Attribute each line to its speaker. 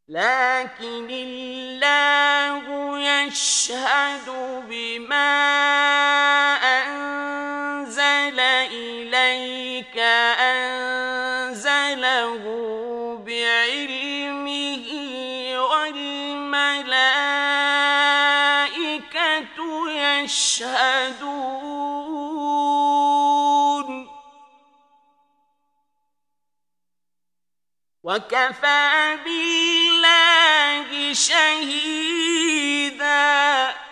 Speaker 1: لكن الله يشهد بما أنزل إليك أنزله بعلمه والملائكة يشهدون وكفى بالله شهيدا